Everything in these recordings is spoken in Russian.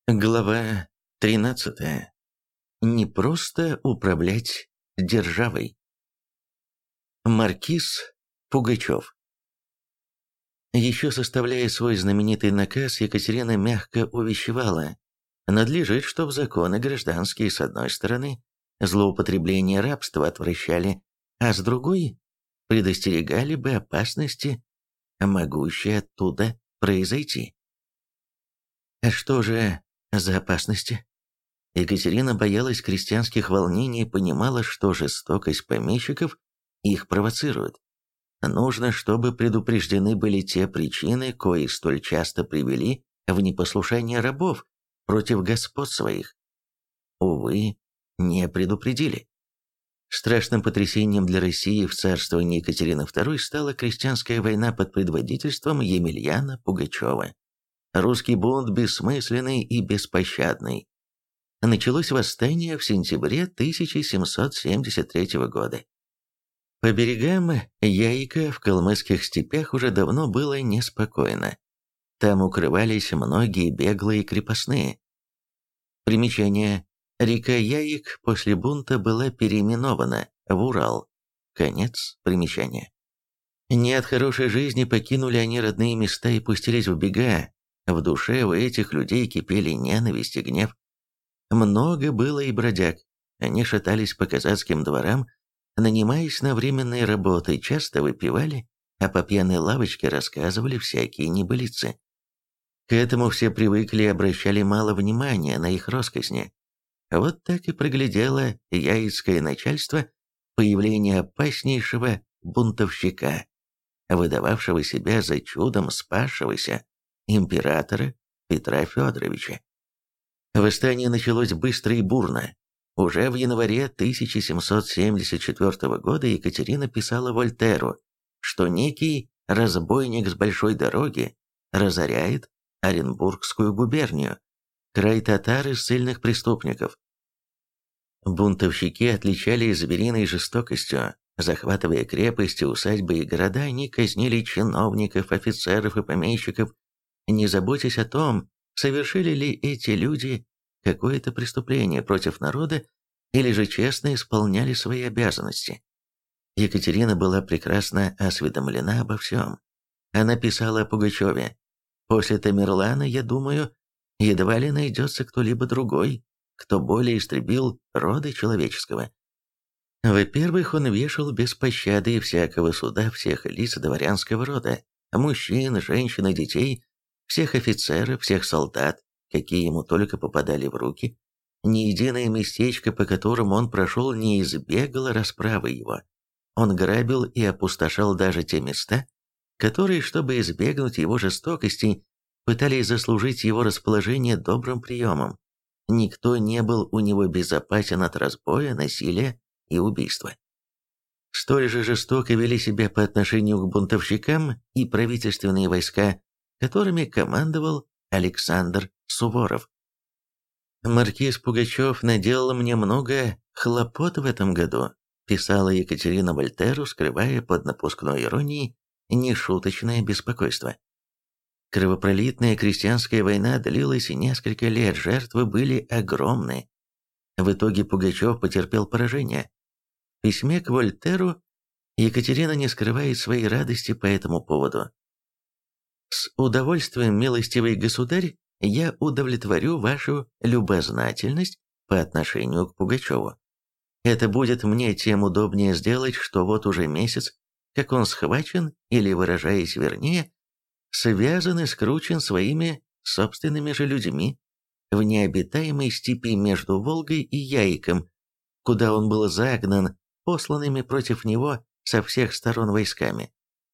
Глава 13. Не просто управлять державой. Маркиз Пугачев. Еще составляя свой знаменитый наказ, Екатерина мягко увещевала: надлежит, чтоб законы гражданские, с одной стороны, злоупотребление рабства отвращали, а с другой предостерегали бы опасности, могущие оттуда произойти. А что же за опасности? Екатерина боялась крестьянских волнений и понимала, что жестокость помещиков их провоцирует. Нужно, чтобы предупреждены были те причины, кои столь часто привели в непослушание рабов против господ своих. Увы, не предупредили. Страшным потрясением для России в царствовании Екатерины II стала крестьянская война под предводительством Емельяна Пугачева. Русский бунт бессмысленный и беспощадный. Началось восстание в сентябре 1773 года. По берегам Яика в калмыцких степях уже давно было неспокойно. Там укрывались многие беглые крепостные. Примечание. Река Яик после бунта была переименована в Урал. Конец примечания. Не от хорошей жизни покинули они родные места и пустились в бега. В душе у этих людей кипели ненависть и гнев. Много было и бродяг. Они шатались по казацким дворам, нанимаясь на временные работы, часто выпивали, а по пьяной лавочке рассказывали всякие небылицы. К этому все привыкли и обращали мало внимания на их роскозни. Вот так и проглядело яицкое начальство появление опаснейшего бунтовщика, выдававшего себя за чудом спасшегося императора Петра Федоровича. Восстание началось быстро и бурно. Уже в январе 1774 года Екатерина писала Вольтеру, что некий разбойник с большой дороги разоряет Оренбургскую губернию, край татар и ссыльных преступников. Бунтовщики отличались звериной жестокостью. Захватывая крепости, усадьбы и города, они казнили чиновников, офицеров и помещиков, не заботясь о том, совершили ли эти люди какое-то преступление против народа или же честно исполняли свои обязанности. Екатерина была прекрасно осведомлена обо всем. Она писала о Пугачеве: «После Тамерлана, я думаю, едва ли найдется кто-либо другой, кто более истребил рода человеческого. Во-первых, он вешал без пощады и всякого суда всех лиц дворянского рода, мужчин, женщин и детей, всех офицеров, всех солдат, какие ему только попадали в руки. Ни единое местечко, по которому он прошел, не избегало расправы его. Он грабил и опустошал даже те места, которые, чтобы избегнуть его жестокостей, пытались заслужить его расположение добрым приемом. Никто не был у него безопасен от разбоя, насилия и убийства. Столь же жестоко вели себя по отношению к бунтовщикам и правительственные войска, которыми командовал Александр Суворов. «Маркиз Пугачев наделал мне много хлопот в этом году», писала Екатерина Вольтеру, скрывая под напускной иронией нешуточное беспокойство. Кровопролитная крестьянская война длилась несколько лет, жертвы были огромны. В итоге Пугачев потерпел поражение. В письме к Вольтеру Екатерина не скрывает своей радости по этому поводу. «С удовольствием, милостивый государь, я удовлетворю вашу любознательность по отношению к Пугачеву. Это будет мне тем удобнее сделать, что вот уже месяц, как он схвачен, или, выражаясь вернее, связан и скручен своими собственными же людьми в необитаемой степи между Волгой и Яиком, куда он был загнан посланными против него со всех сторон войсками.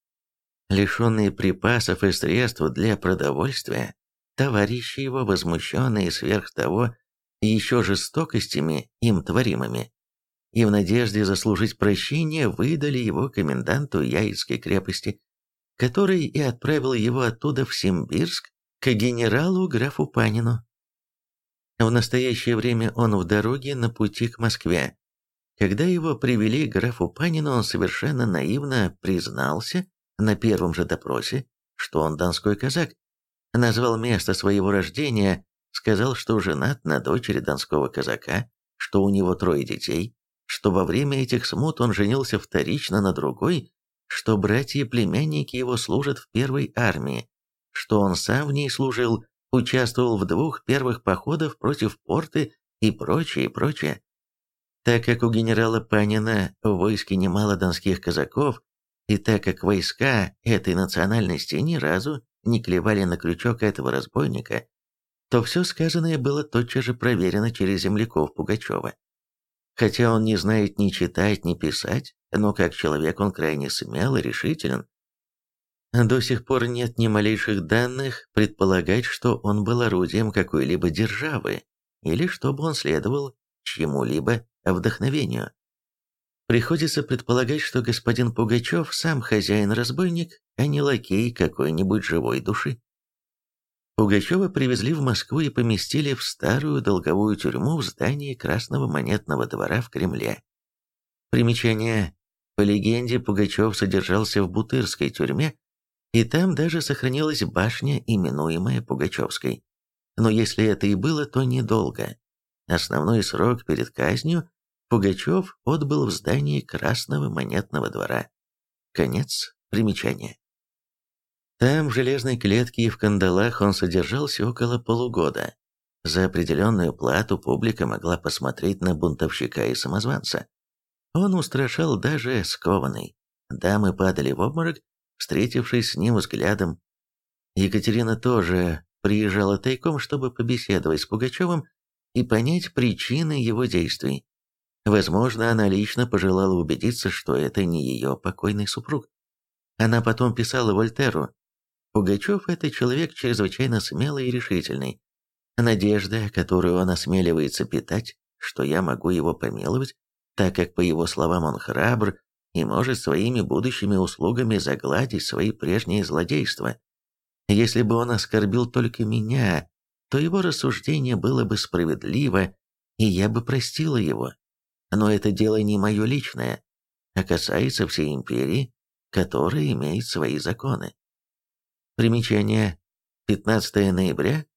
Лишенные припасов и средств для продовольствия, товарищи его, возмущенные сверх того еще жестокостями им творимыми, и в надежде заслужить прощение выдали его коменданту Яицкой крепости, который и отправил его оттуда в Симбирск к генералу графу Панину. В настоящее время он в дороге на пути к Москве. Когда его привели к графу Панину, он совершенно наивно признался на первом же допросе, что он донской казак, назвал место своего рождения сказал, что женат на дочери донского казака, что у него 3 детей, что во время этих смут он женился вторично на другой, что братья-племянники его служат в первой армии, что он сам в ней служил, участвовал в 2 первых походах против Порты и прочее, прочее. Так как у генерала Панина в войске немало донских казаков, и так как войска этой национальности ни разу не клевали на крючок этого разбойника, то все сказанное было тотчас же проверено через земляков Пугачева. Хотя он не знает ни читать, ни писать, но как человек он крайне смел и решителен. До сих пор нет ни малейших данных предполагать, что он был орудием какой-либо державы, или чтобы он следовал чьему-либо вдохновению. Приходится предполагать, что господин Пугачев сам хозяин-разбойник, а не лакей какой-нибудь живой души. Пугачева привезли в Москву и поместили в старую долговую тюрьму в здании Красного монетного двора в Кремле. Примечание. По легенде, Пугачев содержался в Бутырской тюрьме, и там даже сохранилась башня, именуемая Пугачевской. Но если это и было, то недолго. Основной срок перед казнью Пугачев отбыл в здании Красного монетного двора. Конец примечания. Там, в железной клетке и в кандалах, он содержался около полугода. За определенную плату публика могла посмотреть на бунтовщика и самозванца. Он устрашал даже скованный. Дамы падали в обморок, встретившись с ним взглядом. Екатерина тоже приезжала тайком, чтобы побеседовать с Пугачевым и понять причины его действий. Возможно, она лично пожелала убедиться, что это не ее покойный супруг. Она потом писала Вольтеру: «Пугачев – это человек чрезвычайно смелый и решительный. Надежда, которую он осмеливается питать, что я могу его помиловать, так как, по его словам, он храбр и может своими будущими услугами загладить свои прежние злодейства. Если бы он оскорбил только меня, то его рассуждение было бы справедливо, и я бы простила его. Но это дело не мое личное, а касается всей империи, которая имеет свои законы». Примечание. 15 ноября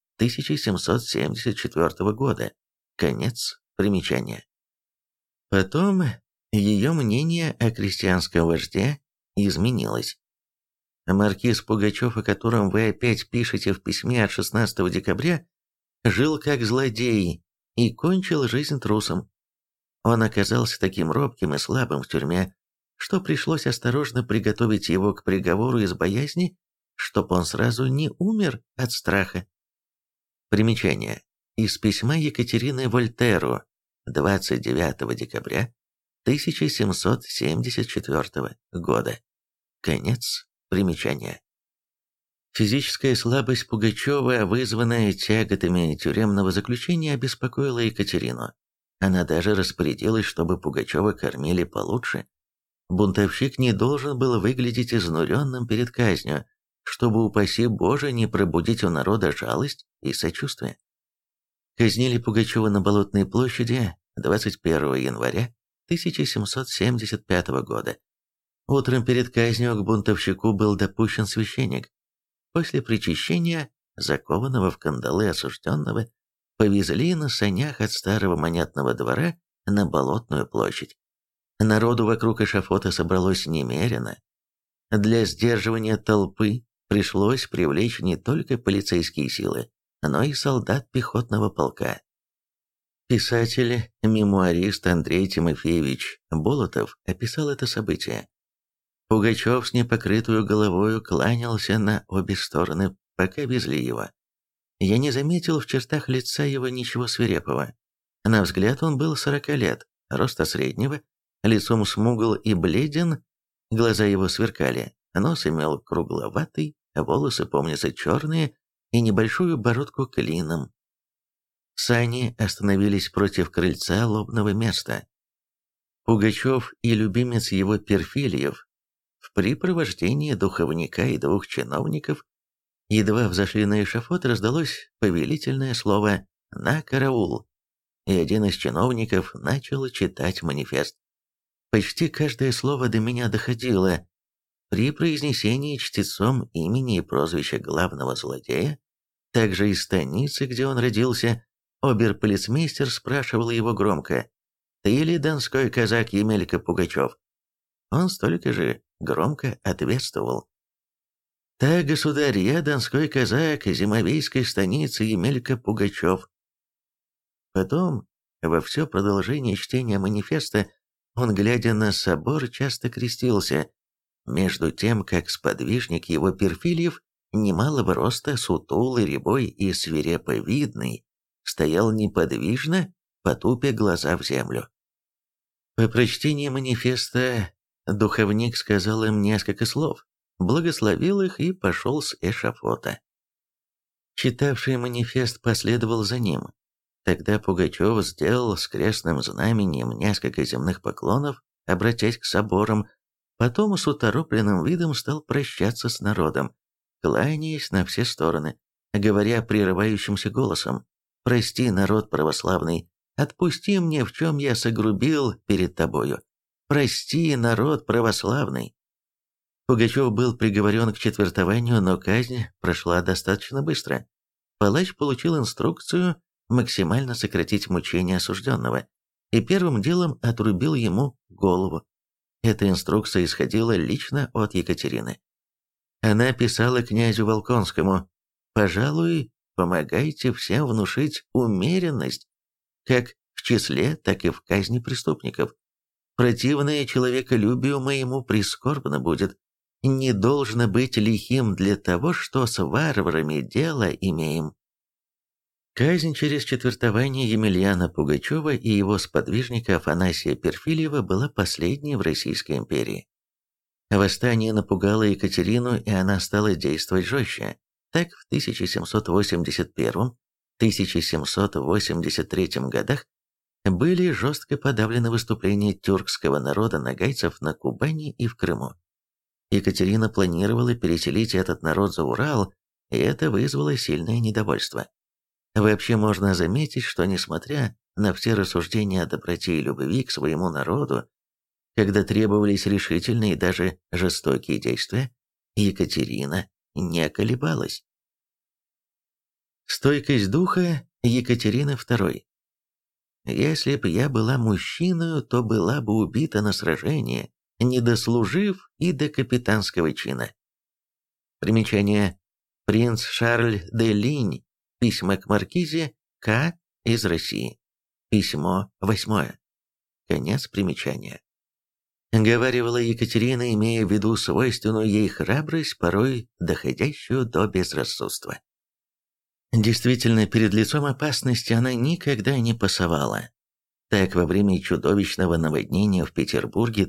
1774 года. Конец примечания. Потом ее мнение о крестьянском вожде изменилось. Маркиз Пугачев, о котором вы опять пишете в письме от 16 декабря, жил как злодей и кончил жизнь трусом. Он оказался таким робким и слабым в тюрьме, что пришлось осторожно приготовить его к приговору из боязни, чтоб он сразу не умер от страха. Примечание. Из письма Екатерины Вольтеру 29 декабря 1774 года. Конец примечания. Физическая слабость Пугачева, вызванная тяготами тюремного заключения, обеспокоила Екатерину. Она даже распорядилась, чтобы Пугачева кормили получше. Бунтовщик не должен был выглядеть изнуренным перед казнью, чтобы, упаси Боже, не пробудить у народа жалость и сочувствие. Казнили Пугачева на Болотной площади 21 января 1775 года. Утром перед казнью к бунтовщику был допущен священник. После причащения, закованного в кандалы осужденного, повезли на санях от Старого монетного двора на Болотную площадь. Народу вокруг эшафота собралось немерено. Для сдерживания толпы пришлось привлечь не только полицейские силы, но и солдат пехотного полка. Писатель, мемуарист Андрей Тимофеевич Болотов описал это событие. Пугачев с непокрытую головою кланялся на обе стороны, пока везли его. Я не заметил в чертах лица его ничего свирепого. На взгляд он был 40 лет, роста среднего, лицом смугл и бледен, глаза его сверкали, нос имел кругловатый, волосы, помнятся, черные и небольшую бородку клином. Сани остановились против крыльца лобного места. Пугачев и любимец его Перфильев в припровождении духовника и 2 чиновников едва взошли на эшафот, раздалось повелительное слово «на караул», и один из чиновников начал читать манифест. Почти каждое слово до меня доходило. При произнесении чтецом имени и прозвища главного злодея Также из станицы, где он родился, обер-полицмейстер спрашивал его громко: «Ты ли донской казак Емелька Пугачев?» Он столько же громко ответствовал: «Так, государь, я донской казак Зимовейской станицы Емелька Пугачев». Потом, во все продолжение чтения манифеста, он, глядя на собор, часто крестился, между тем, как сподвижник его Перфильев, немалого роста, сутулый, рябой и свирепо-видный, стоял неподвижно, потупя глаза в землю. По прочтении манифеста духовник сказал им несколько слов, благословил их и пошел с эшафота. Читавший манифест последовал за ним. Тогда Пугачев сделал с крестным знаменем несколько земных поклонов, обратясь к соборам, потом с уторопленным видом стал прощаться с народом, кланяясь на все стороны, говоря прерывающимся голосом: «Прости, народ православный, отпусти мне, в чем я согрубил перед тобою. Прости, народ православный». Пугачев был приговорен к четвертованию, но казнь прошла достаточно быстро. Палач получил инструкцию максимально сократить мучения осужденного и первым делом отрубил ему голову. Эта инструкция исходила лично от Екатерины. Она писала князю Волконскому: «Пожалуй, помогайте всем внушить умеренность, как в числе, так и в казни преступников. Противное человеколюбию моему прискорбно будет. Не должно быть лихим для того, что с варварами дело имеем». Казнь через четвертование Емельяна Пугачева и его сподвижника Афанасия Перфильева была последней в Российской империи. Восстание напугало Екатерину, и она стала действовать жестче. Так, в 1781-1783 годах были жестко подавлены выступления тюркского народа нагайцев на Кубани и в Крыму. Екатерина планировала переселить этот народ за Урал, и это вызвало сильное недовольство. Вообще можно заметить, что несмотря на все рассуждения о доброте и любви к своему народу, когда требовались решительные и даже жестокие действия, Екатерина не колебалась. Стойкость духа Екатерины II. «Если б я была мужчиною, то была бы убита на сражении, не дослужив и до капитанского чина». Примечание. Принц Шарль де Линь. Письма к маркизе К. из России. Письмо 8. Конец примечания. Говаривала Екатерина, имея в виду свойственную ей храбрость, порой доходящую до безрассудства. Действительно, перед лицом опасности она никогда не пасовала. Так, во время чудовищного наводнения в Петербурге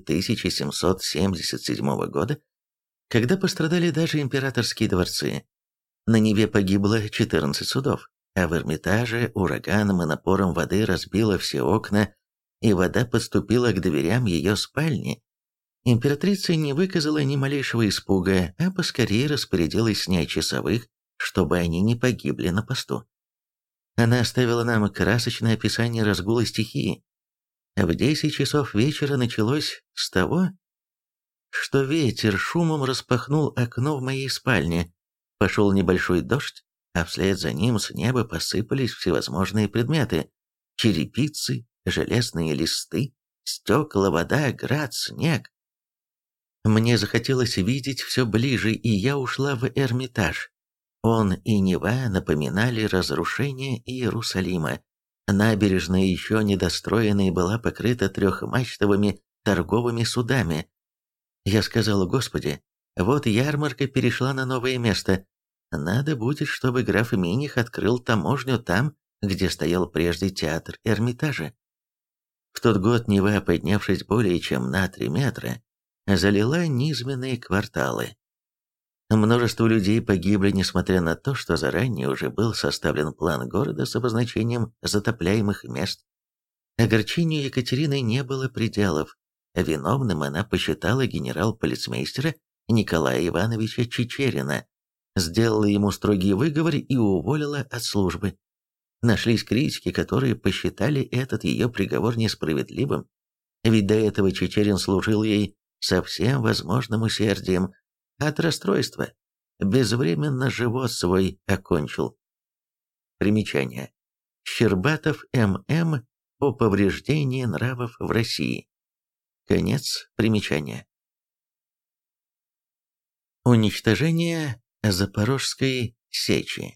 1777 года, когда пострадали даже императорские дворцы, на Неве погибло 14 судов, а в Эрмитаже ураганом и напором воды разбило все окна, и вода подступила к дверям ее спальни. Императрица не выказала ни малейшего испуга, а поскорее распорядилась снять часовых, чтобы они не погибли на посту. Она оставила нам красочное описание разгула стихии. В 10 часов вечера началось с того, что ветер шумом распахнул окно в моей спальне. Пошел небольшой дождь, а вслед за ним с неба посыпались всевозможные предметы: черепицы, железные листы, стекла, вода, град, снег. Мне захотелось видеть все ближе, и я ушла в Эрмитаж. Он и Нева напоминали разрушение Иерусалима. Набережная, еще недостроенная, была покрыта трехмачтовыми торговыми судами. Я сказала: «Господи, вот ярмарка перешла на новое место. Надо будет, чтобы граф Миних открыл таможню там, где стоял прежде театр Эрмитажа». В тот год Нева, поднявшись более чем на 3 метра, залила низменные кварталы. Множество людей погибли, несмотря на то, что заранее уже был составлен план города с обозначением затопляемых мест. Огорчению Екатерины не было пределов. Виновным она посчитала генерал-полицмейстера Николая Ивановича Чичерина, сделала ему строгий выговор и уволила от службы. Нашлись критики, которые посчитали этот ее приговор несправедливым, ведь до этого Чичерин служил ей со всем возможным усердием. От расстройства безвременно живот свой окончил. Примечание. Щербатов М.М. о повреждении нравов в России. Конец примечания. Уничтожение Запорожской сечи.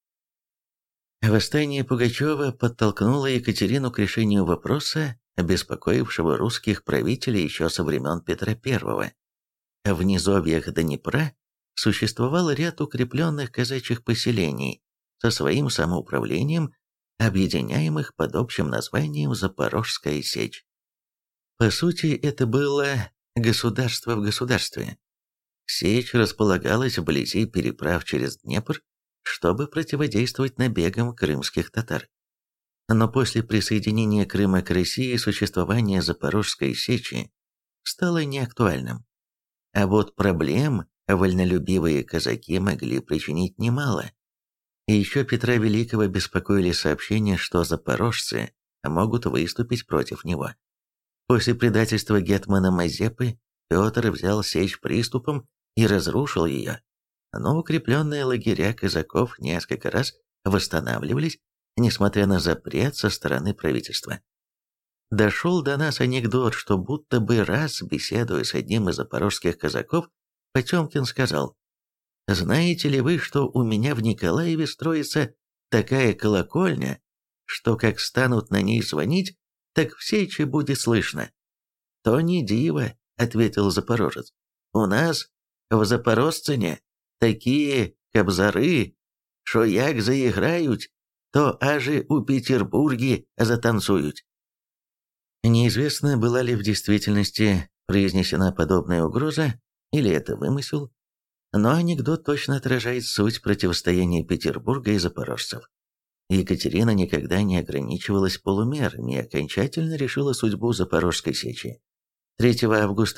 Восстание Пугачева подтолкнуло Екатерину к решению вопроса, беспокоившего русских правителей еще со времен Петра I. В низовьях Днепра существовал ряд укрепленных казачьих поселений со своим самоуправлением, объединяемых под общим названием Запорожская сечь. По сути, это было государство в государстве. Сечь располагалась вблизи переправ через Днепр, чтобы противодействовать набегам крымских татар. Но после присоединения Крыма к России существование Запорожской сечи стало неактуальным. А вот проблем вольнолюбивые казаки могли причинить немало. И еще Петра Великого беспокоили сообщения, что запорожцы могут выступить против него. После предательства гетмана Мазепы Петр взял сечь приступом и разрушил ее. Но укрепленные лагеря казаков несколько раз восстанавливались, несмотря на запрет со стороны правительства. Дошел до нас анекдот, что будто бы раз, беседуя с одним из запорожских казаков, Потемкин сказал: «Знаете ли вы, что у меня в Николаеве строится такая колокольня, что как станут на ней звонить, так в сечи будет слышно?» «То не диво», — ответил запорожец. «У нас в Запорожцине такие кобзары, що як заиграют, то аже у Петербурге затанцуют». Неизвестно, была ли в действительности произнесена подобная угроза, или это вымысел, но анекдот точно отражает суть противостояния Петербурга и запорожцев. Екатерина никогда не ограничивалась полумерами и окончательно решила судьбу Запорожской сечи. 3 августа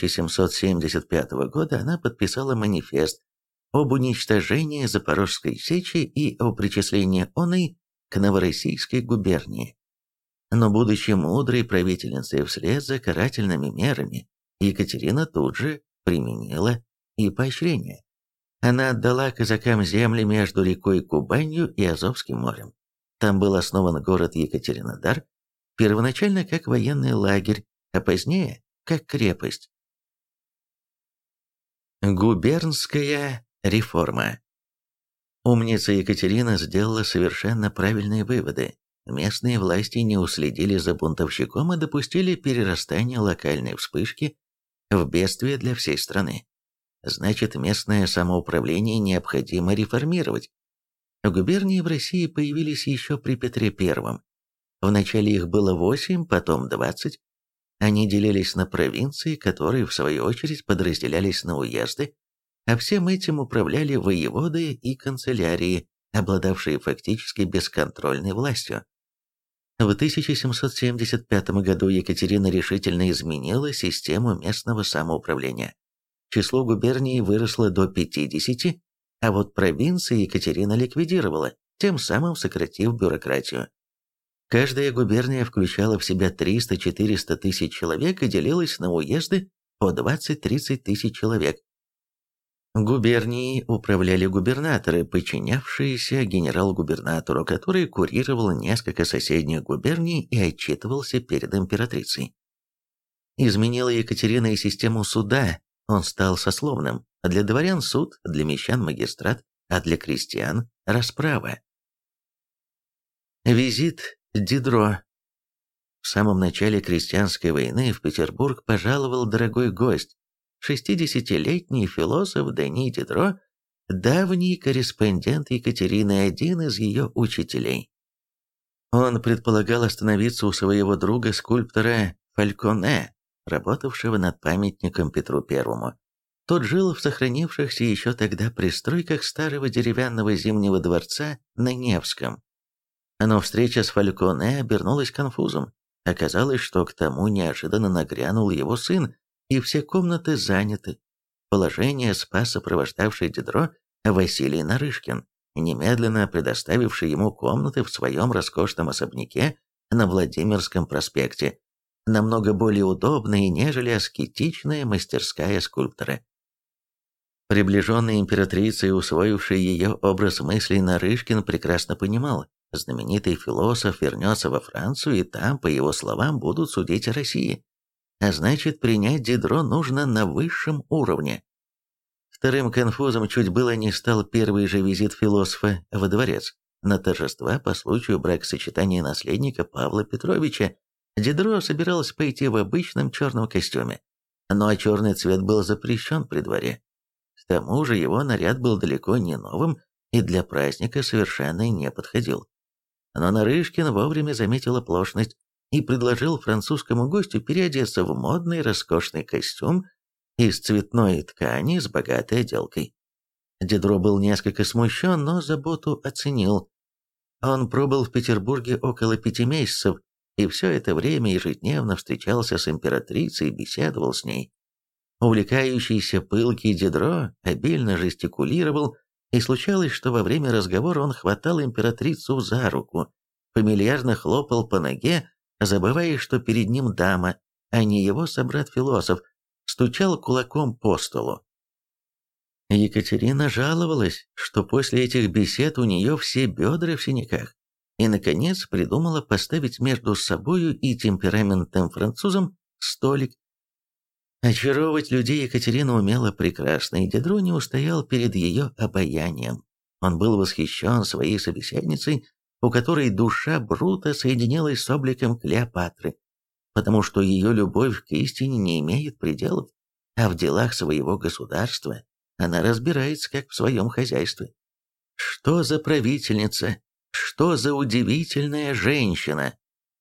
1775 года она подписала манифест об уничтожении Запорожской сечи и о причислении оной к Новороссийской губернии. Но будучи мудрой правительницей вслед за карательными мерами, Екатерина тут же применила и поощрение. Она отдала казакам земли между рекой Кубанью и Азовским морем. Там был основан город Екатеринодар, первоначально как военный лагерь, а позднее как крепость. Губернская реформа. Умница Екатерина сделала совершенно правильные выводы. Местные власти не уследили за бунтовщиком и допустили перерастание локальной вспышки в бедствие для всей страны. Значит, местное самоуправление необходимо реформировать. Губернии в России появились еще при Петре I. Вначале их было 8, потом 20. Они делились на провинции, которые, в свою очередь, подразделялись на уезды, а всем этим управляли воеводы и канцелярии, обладавшие фактически бесконтрольной властью. В 1775 году Екатерина решительно изменила систему местного самоуправления. Число губерний выросло до 50, а вот провинции Екатерина ликвидировала, тем самым сократив бюрократию. Каждая губерния включала в себя 300-400 тысяч человек и делилась на уезды по 20-30 тысяч человек. Губернией управляли губернаторы, подчинявшиеся генерал-губернатору, который курировал несколько соседних губерний и отчитывался перед императрицей. Изменила Екатерина и систему суда, он стал сословным, а для дворян суд, для мещан магистрат, а для крестьян расправа. Визит Дидро. В самом начале крестьянской войны в Петербург пожаловал дорогой гость, 60-летний философ Дени Дидро, давний корреспондент Екатерины, один из ее учителей. Он предполагал остановиться у своего друга-скульптора Фальконе, работавшего над памятником Петру I. Тот жил в сохранившихся еще тогда пристройках старого деревянного Зимнего дворца на Невском. Но встреча с Фальконе обернулась конфузом. Оказалось, что к тому неожиданно нагрянул его сын, и все комнаты заняты. Положение спас сопровождавший Дидро Василий Нарышкин, немедленно предоставивший ему комнаты в своем роскошном особняке на Владимирском проспекте, намного более удобные, нежели аскетичная мастерская скульптора. Приближенный императрице и усвоивший ее образ мыслей Нарышкин прекрасно понимал, знаменитый философ вернется во Францию, и там, по его словам, будут судить о России. А значит, принять Дидро нужно на высшем уровне. Вторым конфузом чуть было не стал первый же визит философа во дворец. На торжества по случаю бракосочетания наследника Павла Петровича Дидро собирался пойти в обычном черном костюме, но черный цвет был запрещен при дворе. К тому же его наряд был далеко не новым и для праздника совершенно не подходил. Но Нарышкин вовремя заметил оплошность и предложил французскому гостю переодеться в модный роскошный костюм из цветной ткани с богатой отделкой. Дидро был несколько смущен, но заботу оценил. Он пробыл в Петербурге около 5 месяцев, и все это время ежедневно встречался с императрицей и беседовал с ней. Увлекающийся пылкий Дидро обильно жестикулировал, и случалось, что во время разговора он хватал императрицу за руку, фамильярно хлопал по ноге, забывая, что перед ним дама, а не его собрат-философ, стучал кулаком по столу. Екатерина жаловалась, что после этих бесед у нее все бедра в синяках, и, наконец, придумала поставить между собою и темпераментным французом столик. Очаровывать людей Екатерина умела прекрасно, и Дидро не устоял перед ее обаянием. Он был восхищен своей собеседницей, у которой душа Брута соединилась с обликом Клеопатры, потому что ее любовь к истине не имеет пределов, а в делах своего государства она разбирается, как в своем хозяйстве. Что за правительница? Что за удивительная женщина?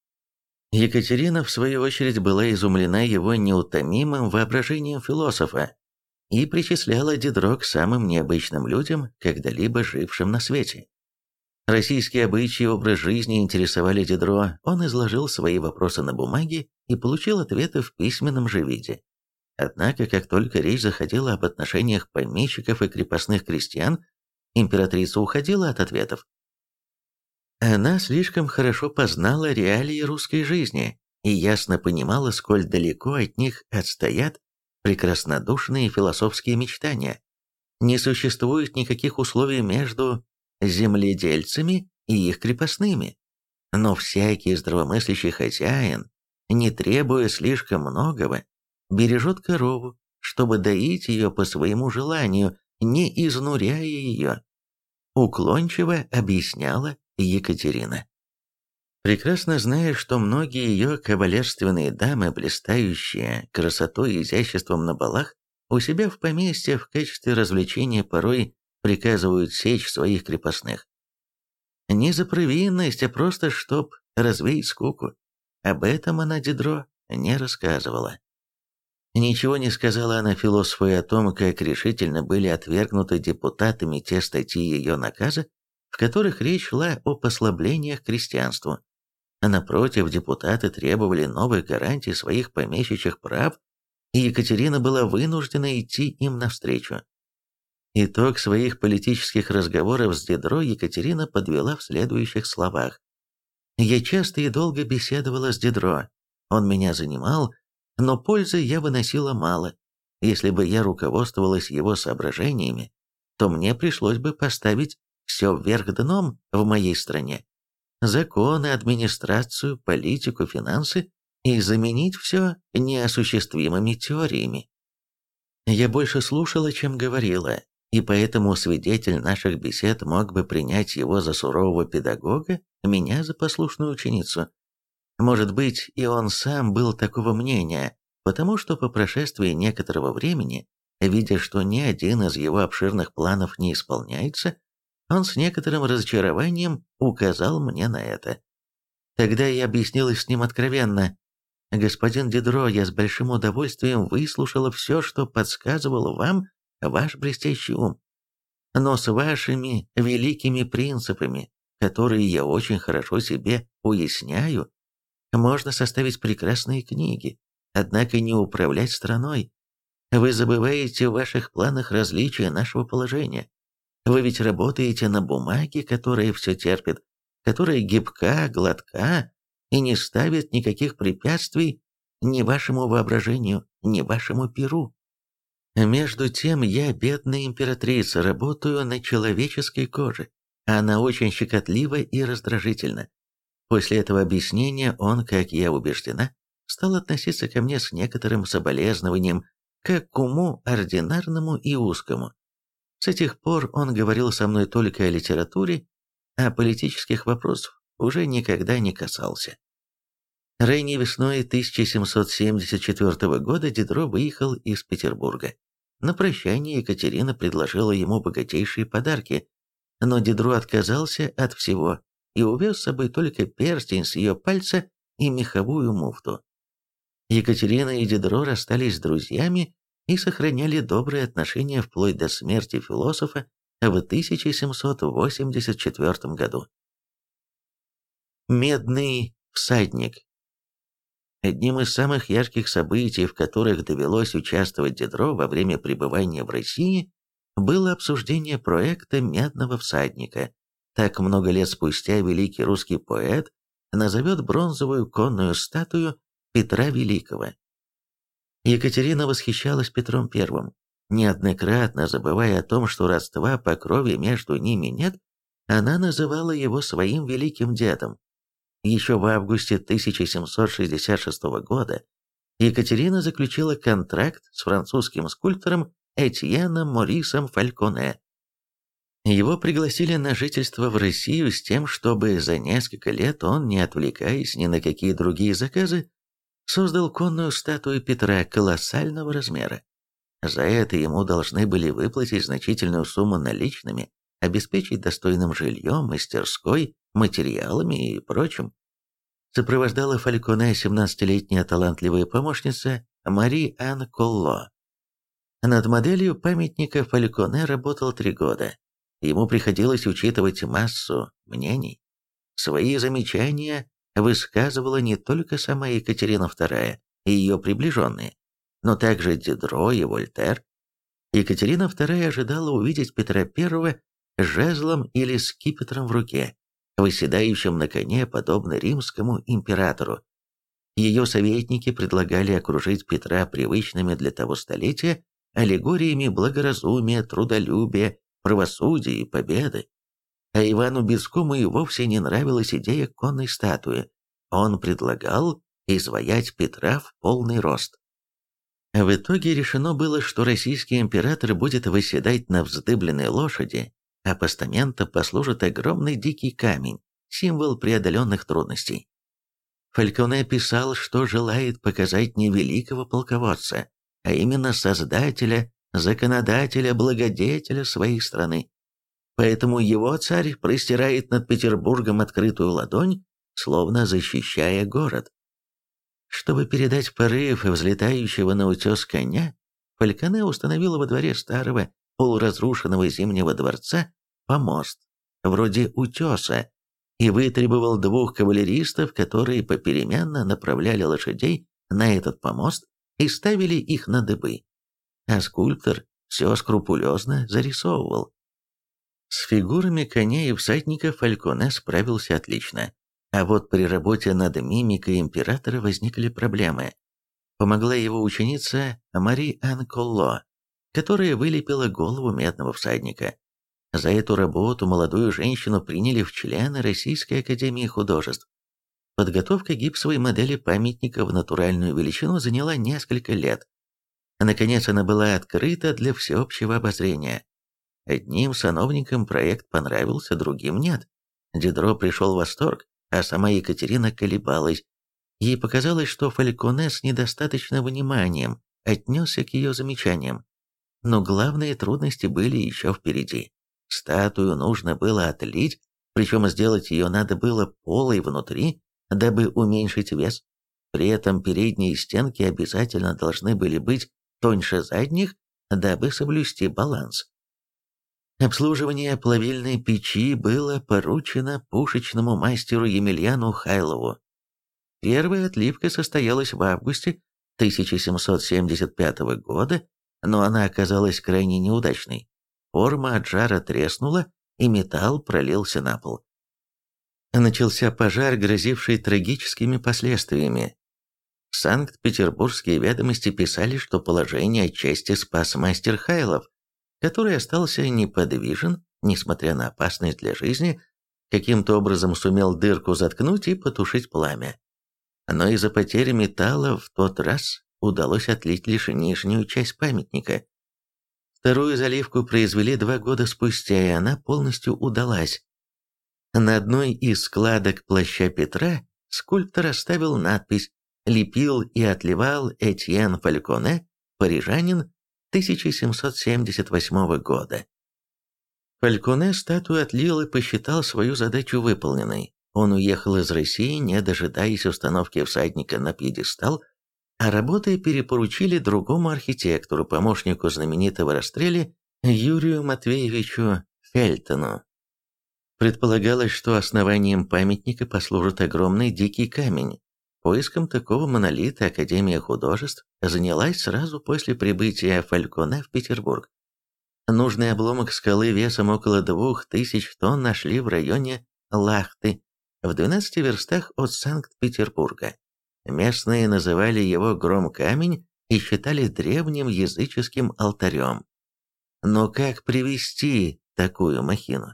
Екатерина, в свою очередь, была изумлена его неутомимым воображением философа и причисляла Дидро к самым необычным людям, когда-либо жившим на свете. Российские обычаи и образ жизни интересовали Дидро, он изложил свои вопросы на бумаге и получил ответы в письменном же виде. Однако, как только речь заходила об отношениях помещиков и крепостных крестьян, императрица уходила от ответов. Она слишком хорошо познала реалии русской жизни и ясно понимала, сколь далеко от них отстоят прекраснодушные философские мечтания. Не существует никаких условий между земледельцами и их крепостными. Но всякий здравомыслящий хозяин, не требуя слишком многого, бережет корову, чтобы доить ее по своему желанию, не изнуряя ее. Уклончиво объясняла Екатерина. Прекрасно зная, что многие ее кавалерственные дамы, блистающие красотой и изяществом на балах, у себя в поместье в качестве развлечения порой приказывают сечь своих крепостных. Не за провинность, а просто чтоб развеять скуку. Об этом она Дидро не рассказывала. Ничего не сказала она философу и о том, как решительно были отвергнуты депутатами те статьи ее наказа, в которых речь шла о послаблениях крестьянству. Напротив, депутаты требовали новых гарантий своих помещичьих прав, и Екатерина была вынуждена идти им навстречу. Итог своих политических разговоров с Дидро Екатерина подвела в следующих словах. «Я часто и долго беседовала с Дидро. Он меня занимал, но пользы я выносила мало. Если бы я руководствовалась его соображениями, то мне пришлось бы поставить все вверх дном в моей стране. Законы, администрацию, политику, финансы и заменить все неосуществимыми теориями. Я больше слушала, чем говорила, и поэтому свидетель наших бесед мог бы принять его за сурового педагога, меня за послушную ученицу. Может быть, и он сам был такого мнения, потому что по прошествии некоторого времени, видя, что ни один из его обширных планов не исполняется, он с некоторым разочарованием указал мне на это. Тогда я объяснилась с ним откровенно. «Господин Дидро, я с большим удовольствием выслушала все, что подсказывал вам ваш блестящий ум. Но с вашими великими принципами, которые я очень хорошо себе уясняю, можно составить прекрасные книги, однако не управлять страной. Вы забываете в ваших планах различия нашего положения. Вы ведь работаете на бумаге, которая все терпит, которая гибка, гладка и не ставит никаких препятствий ни вашему воображению, ни вашему перу. Между тем я, бедная императрица, работаю на человеческой коже. Она очень щекотлива и раздражительна. После этого объяснения он, как я убеждена, стал относиться ко мне с некоторым соболезнованием, как к уму ординарному и узкому. С этих пор он говорил со мной только о литературе, а политических вопросов уже никогда не касался. Ранней весной 1774 года Дидро выехал из Петербурга. На прощание Екатерина предложила ему богатейшие подарки, но Дидро отказался от всего и увез с собой только перстень с ее пальца и меховую муфту. Екатерина и Дидро расстались с друзьями и сохраняли добрые отношения вплоть до смерти философа в 1784 году. Медный всадник. Одним из самых ярких событий, в которых довелось участвовать Дидро во время пребывания в России, было обсуждение проекта «Медного всадника». Так много лет спустя великий русский поэт назовет бронзовую конную статую Петра Великого. Екатерина восхищалась Петром I, неоднократно забывая о том, что родства по крови между ними нет, она называла его своим великим дедом. Еще в августе 1766 года Екатерина заключила контракт с французским скульптором Этьеном Морисом Фальконе. Его пригласили на жительство в Россию с тем, чтобы за несколько лет он, не отвлекаясь ни на какие другие заказы, создал конную статую Петра колоссального размера. За это ему должны были выплатить значительную сумму наличными, обеспечить достойным жильем, мастерской, материалами и прочим. Сопровождала Фальконе 17-летняя талантливая помощница Мари-Ан Колло. Над моделью памятника Фальконе работал 3 года. Ему приходилось учитывать массу мнений. Свои замечания высказывала не только сама Екатерина II и ее приближенные, но также Дидро и Вольтер. Екатерина II ожидала увидеть Петра I с жезлом или скипетром в руке, восседающим на коне, подобно римскому императору. Ее советники предлагали окружить Петра привычными для того столетия аллегориями благоразумия, трудолюбия, правосудия и победы. А Ивану Бельскому и вовсе не нравилась идея конной статуи. Он предлагал изваять Петра в полный рост. В итоге решено было, что российский император будет восседать на вздыбленной лошади, а постаментом послужит огромный дикий камень, символ преодоленных трудностей. Фальконе писал, что желает показать не великого полководца, а именно создателя, законодателя, благодетеля своей страны. Поэтому его царь простирает над Петербургом открытую ладонь, словно защищая город. Чтобы передать порыв взлетающего на утес коня, Фальконе установил во дворе старого полуразрушенного Зимнего дворца помост, вроде утеса, и вытребовал 2 кавалеристов, которые попеременно направляли лошадей на этот помост и ставили их на дыбы. А скульптор все скрупулезно зарисовывал. С фигурами коня и всадника Фальконе справился отлично, а вот при работе над мимикой императора возникли проблемы. Помогла его ученица Мари-Ан Колло, которая вылепила голову медного всадника. За эту работу молодую женщину приняли в члены Российской академии художеств. Подготовка гипсовой модели памятника в натуральную величину заняла несколько лет. Наконец она была открыта для всеобщего обозрения. Одним сановникам проект понравился, другим нет. Дидро пришел в восторг, а сама Екатерина колебалась. Ей показалось, что Фальконе с недостаточным вниманием отнесся к ее замечаниям. Но главные трудности были еще впереди. Статую нужно было отлить, причем сделать ее надо было полой внутри, дабы уменьшить вес. При этом передние стенки обязательно должны были быть тоньше задних, дабы соблюсти баланс. Обслуживание плавильной печи было поручено пушечному мастеру Емельяну Хайлову. Первая отливка состоялась в августе 1775 года, но она оказалась крайне неудачной. Форма от жара треснула, и металл пролился на пол. Начался пожар, грозивший трагическими последствиями. Санкт-Петербургские ведомости писали, что положение отчасти спас мастер Хайлов, который остался неподвижен, несмотря на опасность для жизни, каким-то образом сумел дырку заткнуть и потушить пламя. Но из-за потери металла в тот раз удалось отлить лишь нижнюю часть памятника. Вторую заливку произвели 2 года спустя, и она полностью удалась. На одной из складок плаща Петра скульптор оставил надпись «Лепил и отливал Этьен Фальконе, парижанин, 1778 года». Фальконе статую отлил и посчитал свою задачу выполненной. Он уехал из России, не дожидаясь установки всадника на пьедестал, а работы перепоручили другому архитектору, помощнику знаменитого Растрелли Юрию Матвеевичу Фельтону. Предполагалось, что основанием памятника послужит огромный дикий камень. Поиском такого монолита Академия художеств занялась сразу после прибытия Фальконе в Петербург. Нужный обломок скалы весом около 2000 тонн нашли в районе Лахты, в 12 верстах от Санкт-Петербурга. Местные называли его Гром-камень и считали древним языческим алтарем. Но как привезти такую махину?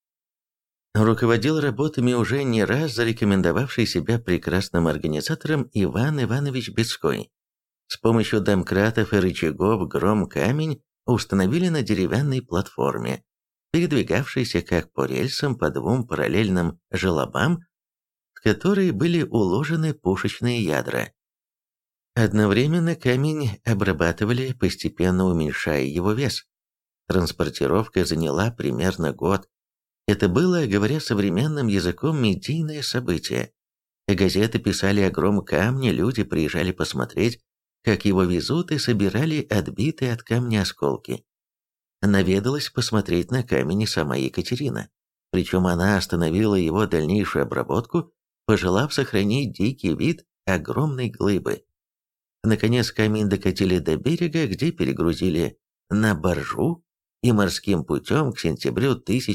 Руководил работами уже не раз зарекомендовавший себя прекрасным организатором Иван Иванович Бецкой. С помощью домкратов и рычагов Гром-камень установили на деревянной платформе, передвигавшейся как по рельсам по 2 параллельным желобам, в которые были уложены пушечные ядра. Одновременно камень обрабатывали, постепенно уменьшая его вес. Транспортировка заняла примерно год. Это было, говоря современным языком, медийное событие. Газеты писали о Гром-камне, люди приезжали посмотреть, как его везут, и собирали отбитые от камня осколки. Наведалась посмотреть на камень и сама Екатерина. Причем она остановила его дальнейшую обработку, пожелав сохранить дикий вид огромной глыбы. Наконец камень докатили до берега, где перегрузили на баржу и морским путем к сентябрю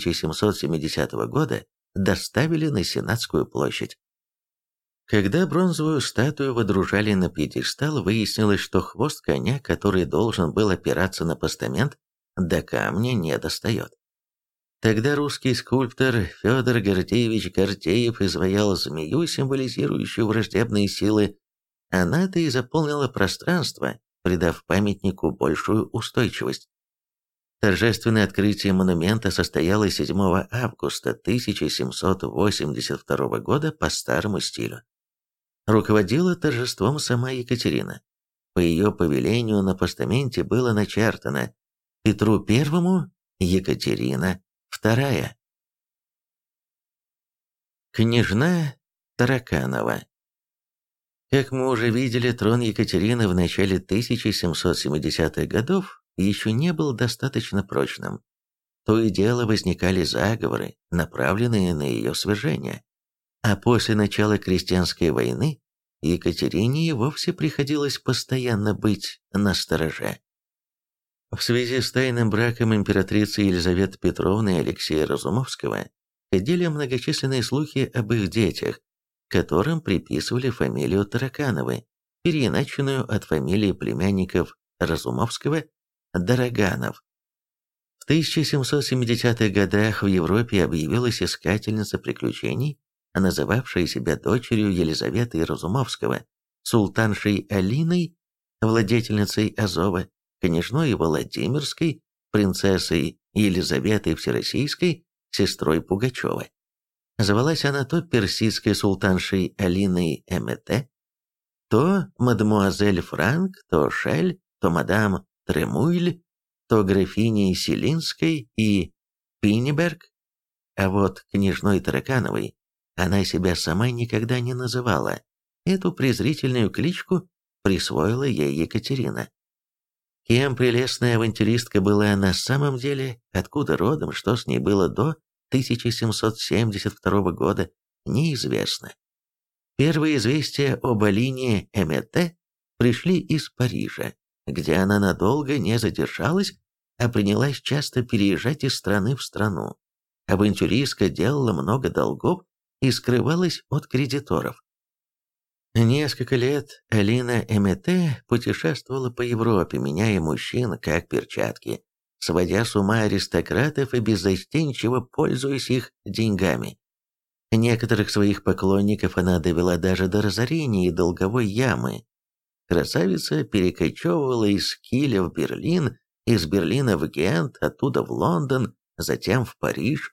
1770 года доставили на Сенатскую площадь. Когда бронзовую статую водружали на пьедестал, выяснилось, что хвост коня, который должен был опираться на постамент, до камня не достает. Тогда русский скульптор Федор Гордеевич Гордеев изваял змею, символизирующую враждебные силы. Она-то и заполнила пространство, придав памятнику большую устойчивость. Торжественное открытие монумента состоялось 7 августа 1782 года по старому стилю. Руководила торжеством сама Екатерина. По ее повелению на постаменте было начертано Петру I, Екатерина II. Княжна Тараканова. Как мы уже видели, трон Екатерины в начале 1770-х годов еще не был достаточно прочным. То и дело возникали заговоры, направленные на ее свержение. А после начала крестьянской войны Екатерине и вовсе приходилось постоянно быть настороже. В связи с тайным браком императрицы Елизаветы Петровны и Алексея Разумовского ходили многочисленные слухи об их детях, которым приписывали фамилию Таракановы, переиначенную от фамилии племянников Разумовского Дороганов. В 1770-х годах в Европе объявилась искательница приключений, называвшая себя дочерью Елизаветы Разумовского, султаншей Алиной, владетельницей Азова, княжной Владимирской, принцессой Елизаветой Всероссийской, сестрой Пугачева. Звалась она то персидской султаншей Алиной Эмете, то мадемуазель Франк, то Шель, то мадам Тремуйль, то графиней Селинской и Пинеберг. А вот княжной Таракановой она себя сама никогда не называла. Эту презрительную кличку присвоила ей Екатерина. Кем прелестная авантюристка была на самом деле, откуда родом, что с ней было до 1772 года, неизвестно. Первые известия об Алине Эмете пришли из Парижа, где она надолго не задержалась, а принялась часто переезжать из страны в страну. Авантюристка делала много долгов и скрывалась от кредиторов. Несколько лет Алина Эмете путешествовала по Европе, меняя мужчин как перчатки, сводя с ума аристократов и беззастенчиво пользуясь их деньгами. Некоторых своих поклонников она довела даже до разорения и долговой ямы. Красавица перекочевывала из Киля в Берлин, из Берлина в Гент, оттуда в Лондон, затем в Париж.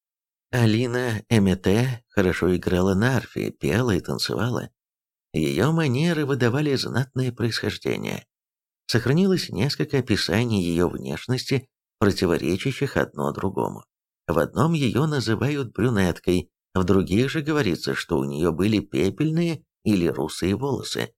Алина Эмете хорошо играла на арфе, пела и танцевала. Ее манеры выдавали знатное происхождение. Сохранилось несколько описаний ее внешности, противоречащих одно другому. В одном ее называют брюнеткой, в других же говорится, что у нее были пепельные или русые волосы.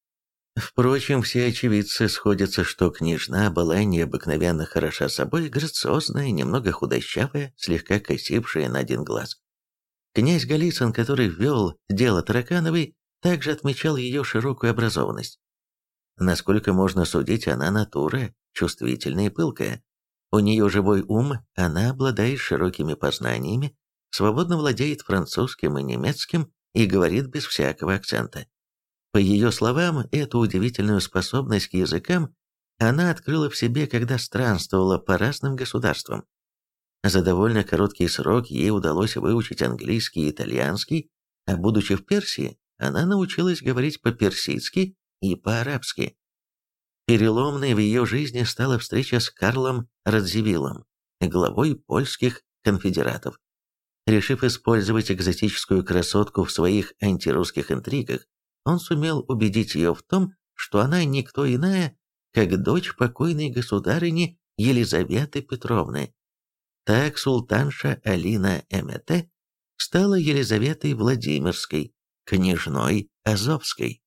Впрочем, все очевидцы сходятся, что княжна была необыкновенно хороша собой, грациозная, немного худощавая, слегка косившая на один глаз. Князь Голицын, который вел дело Таракановой, также отмечал ее широкую образованность. Насколько можно судить, она натура, чувствительная и пылкая. У нее живой ум, она обладает широкими познаниями, свободно владеет французским и немецким и говорит без всякого акцента. По ее словам, эту удивительную способность к языкам она открыла в себе, когда странствовала по разным государствам. За довольно короткий срок ей удалось выучить английский и итальянский, а будучи в Персии, она научилась говорить по-персидски и по-арабски. Переломной в ее жизни стала встреча с Карлом Радзивиллом, главой польских конфедератов. Решив использовать экзотическую красотку в своих антирусских интригах, он сумел убедить ее в том, что она никто иная, как дочь покойной государыни Елизаветы Петровны. Так султанша Алина Эмете стала Елизаветой Владимирской, княжной Азовской.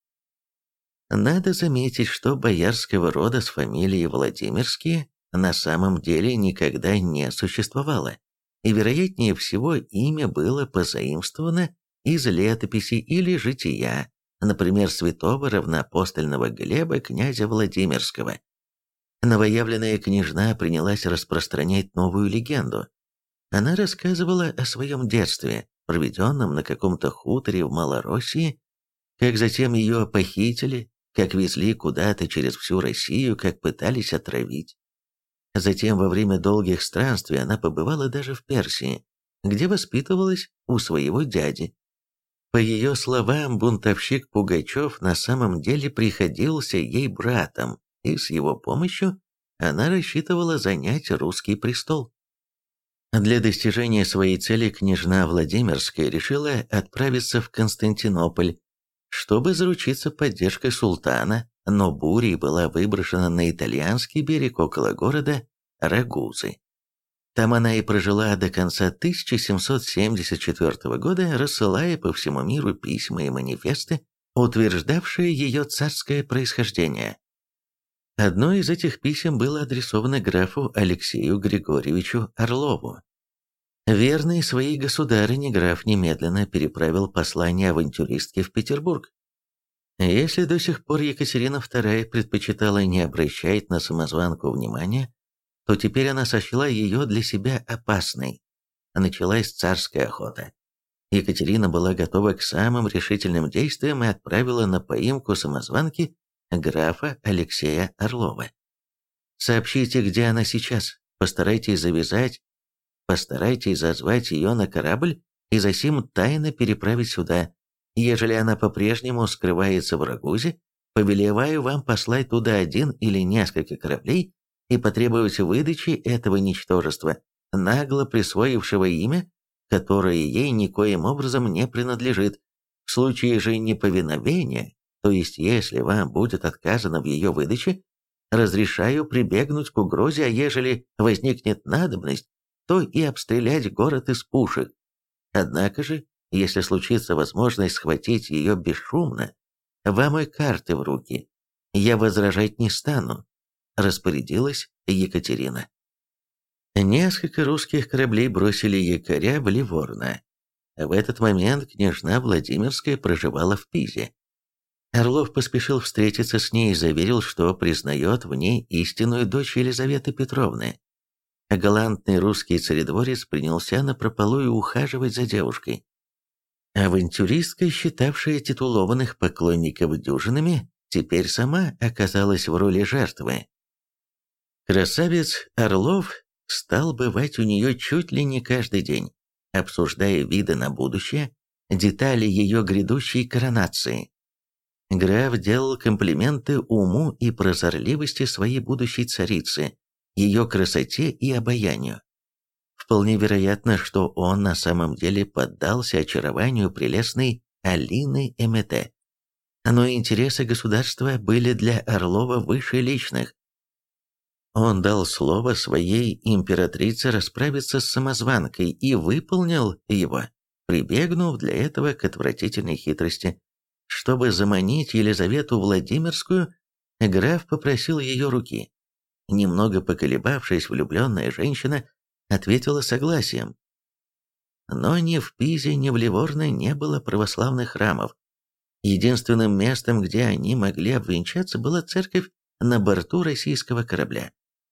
Надо заметить, что боярского рода с фамилией Владимирские на самом деле никогда не существовало, и вероятнее всего имя было позаимствовано из летописи или жития, например, святого равноапостольного Глеба, князя Владимирского. Новоявленная княжна принялась распространять новую легенду. Она рассказывала о своем детстве, проведенном на каком-то хуторе в Малороссии, как затем ее похитили, как везли куда-то через всю Россию, как пытались отравить. Затем во время долгих странствий она побывала даже в Персии, где воспитывалась у своего дяди. По ее словам, бунтовщик Пугачев на самом деле приходился ей братом, и с его помощью она рассчитывала занять русский престол. Для достижения своей цели княжна Владимирская решила отправиться в Константинополь, чтобы заручиться поддержкой султана, но бурей была выброшена на итальянский берег около города Рагузы. Там она и прожила до конца 1774 года, рассылая по всему миру письма и манифесты, утверждавшие ее царское происхождение. Одно из этих писем было адресовано графу Алексею Григорьевичу Орлову. Верный своей государыне граф немедленно переправил послание авантюристки в Петербург. Если до сих пор Екатерина II предпочитала не обращать на самозванку внимания, то теперь она сочла ее для себя опасной. Началась царская охота. Екатерина была готова к самым решительным действиям и отправила на поимку самозванки графа Алексея Орлова. «Сообщите, где она сейчас, постарайтесь зазвать ее на корабль и засим тайно переправить сюда. Ежели она по-прежнему скрывается в Рагузе, повелеваю вам послать туда один или несколько кораблей и потребовать выдачи этого ничтожества, нагло присвоившего имя, которое ей никоим образом не принадлежит. В случае же неповиновения, то есть если вам будет отказано в ее выдаче, разрешаю прибегнуть к угрозе, а ежели возникнет надобность, то и обстрелять город из пушек. Однако же, если случится возможность схватить ее бесшумно, вам и карты в руки. Я возражать не стану», — распорядилась Екатерина. Несколько русских кораблей бросили якоря в Ливорно. В этот момент княжна Владимирская проживала в Пизе. Орлов поспешил встретиться с ней и заверил, что признает в ней истинную дочь Елизаветы Петровны. Галантный русский царедворец принялся напропалую ухаживать за девушкой. Авантюристка, считавшая титулованных поклонников дюжинами, теперь сама оказалась в роли жертвы. Красавец Орлов стал бывать у нее чуть ли не каждый день, обсуждая виды на будущее, детали ее грядущей коронации. Граф делал комплименты уму и прозорливости своей будущей царицы, ее красоте и обаянию. Вполне вероятно, что он на самом деле поддался очарованию прелестной Алины Эмете. Но интересы государства были для Орлова выше личных. Он дал слово своей императрице расправиться с самозванкой и выполнил его, прибегнув для этого к отвратительной хитрости. Чтобы заманить Елизавету Владимирскую, граф попросил ее руки. Немного поколебавшись, влюбленная женщина ответила согласием. Но ни в Пизе, ни в Ливорно не было православных храмов. Единственным местом, где они могли обвенчаться, была церковь на борту российского корабля.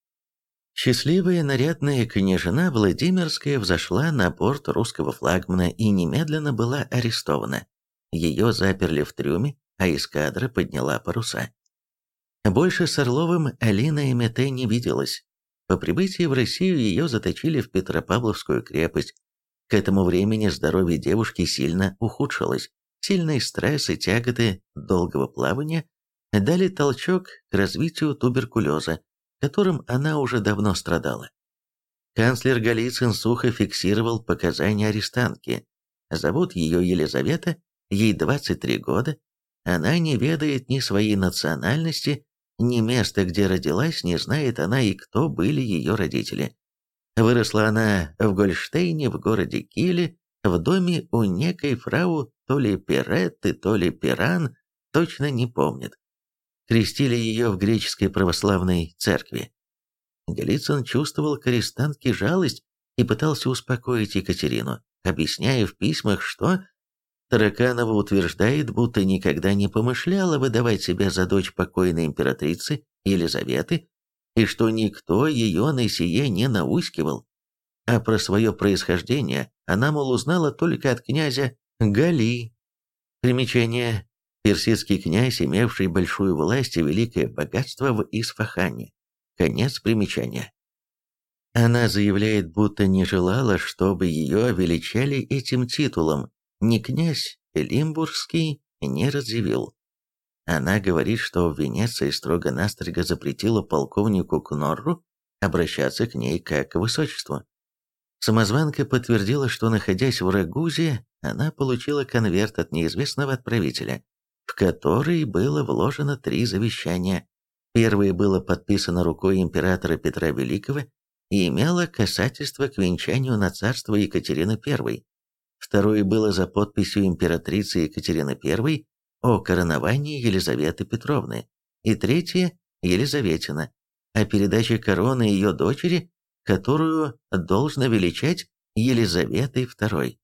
Счастливая нарядная княжна Владимирская взошла на борт русского флагмана и немедленно была арестована. Ее заперли в трюме, а эскадра подняла паруса. Больше с Орловым Алина Эмете не виделась. По прибытии в Россию ее заточили в Петропавловскую крепость. К этому времени здоровье девушки сильно ухудшилось. Сильный стресс и тяготы долгого плавания дали толчок к развитию туберкулеза, которым она уже давно страдала. Канцлер Голицын сухо фиксировал показания арестантки. Зовут ее Елизавета, ей 23 года, она не ведает ни своей национальности, ни места, где родилась, не знает она и кто были ее родители. Выросла она в Гольштейне, в городе Киле, в доме у некой фрау то ли Перетты, то ли Пиран, точно не помнит. Крестили ее в греческой православной церкви. Голицын чувствовал к арестантке жалость и пытался успокоить Екатерину, объясняя в письмах, что Тараканова утверждает, будто никогда не помышляла выдавать себя за дочь покойной императрицы Елизаветы, и что никто ее на сие не наускивал, а про свое происхождение она, мол, узнала только от князя Гали. Примечание. Персидский князь, имевший большую власть и великое богатство в Исфахане. Конец примечания. Она заявляет, будто не желала, чтобы ее величали этим титулом, ни князь Лимбургский, ни Радзивилл. Она говорит, что в Венеции строго-настрого запретила полковнику Кнорру обращаться к ней как к высочеству. Самозванка подтвердила, что, находясь в Рагузе, она получила конверт от неизвестного отправителя, в который было вложено 3 завещания. Первое было подписано рукой императора Петра Великого и имело касательство к венчанию на царство Екатерины I. Второе было за подписью императрицы Екатерины I о короновании Елизаветы Петровны. И третье – Елизаветина, о передаче короны ее дочери, которую должно величать Елизаветой II.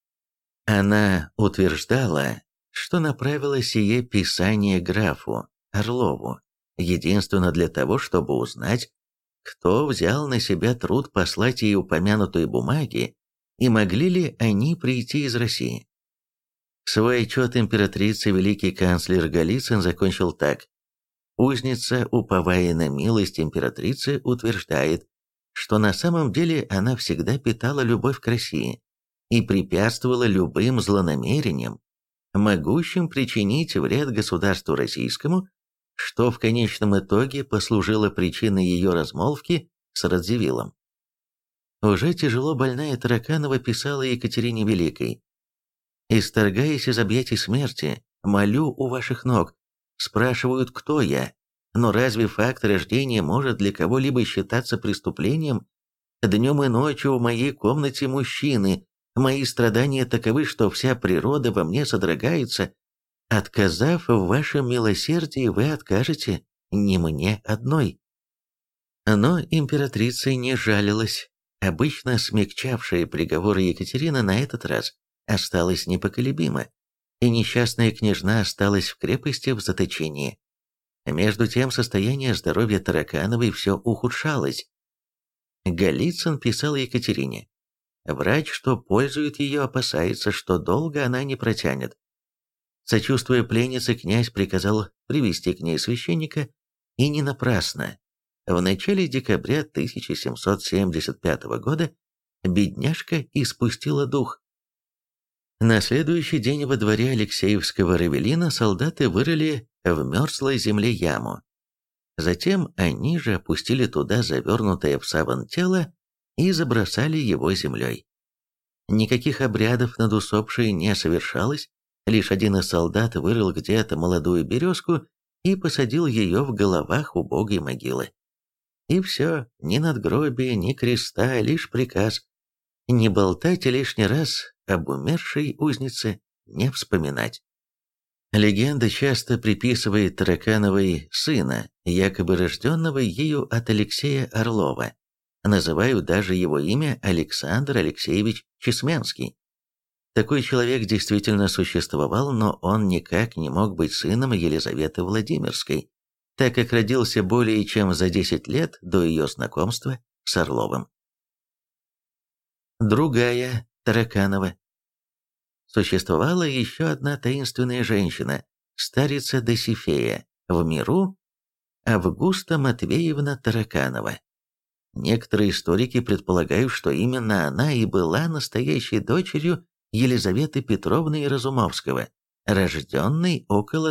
Она утверждала, что направила сие писание графу Орлову, единственно для того, чтобы узнать, кто взял на себя труд послать ей упомянутые бумаги, и могли ли они прийти из России. Свой отчет императрицы великий канцлер Голицын закончил так. Узница, уповая на милость императрицы, утверждает, что на самом деле она всегда питала любовь к России и препятствовала любым злонамерениям, могущим причинить вред государству российскому, что в конечном итоге послужило причиной ее размолвки с Радзивиллом. Уже тяжело больная Тараканова писала Екатерине Великой: «Исторгаясь из объятий смерти, молю у ваших ног, спрашивают, кто я, но разве факт рождения может для кого-либо считаться преступлением? Днем и ночью в моей комнате мужчины, мои страдания таковы, что вся природа во мне содрогается. Отказав в вашем милосердии, вы откажете не мне одной». Но императрица не жалилась. Обычно смягчавшая приговоры Екатерина на этот раз осталась непоколебима, и несчастная княжна осталась в крепости в заточении. Между тем состояние здоровья Таракановой все ухудшалось. Голицын писал Екатерине: Врач, что пользует ее, опасается, что долго она не протянет. Сочувствуя пленнице, князь приказал привести к ней священника, и не напрасно. В начале декабря 1775 года бедняжка испустила дух. На следующий день во дворе Алексеевского Равелина солдаты вырыли в мерзлой земле яму. Затем они же опустили туда завернутое в саван тело и забросали его землей. Никаких обрядов над усопшей не совершалось, лишь один из солдат вырыл где-то молодую березку и посадил ее в головах убогой могилы. И все, ни надгробия, ни креста, лишь приказ не болтать лишний раз об умершей узнице, не вспоминать. Легенда часто приписывает Таракановой сына, якобы рожденного ею от Алексея Орлова. Называют даже его имя Александр Алексеевич Чесменский. Такой человек действительно существовал, но он никак не мог быть сыном Елизаветы Владимирской, так как родился более чем за 10 лет до ее знакомства с Орловым. Другая Тараканова. Существовала еще одна таинственная женщина, старица Досифея, в миру Августа Матвеевна Тараканова. Некоторые историки предполагают, что именно она и была настоящей дочерью Елизаветы Петровны Разумовского, рожденной около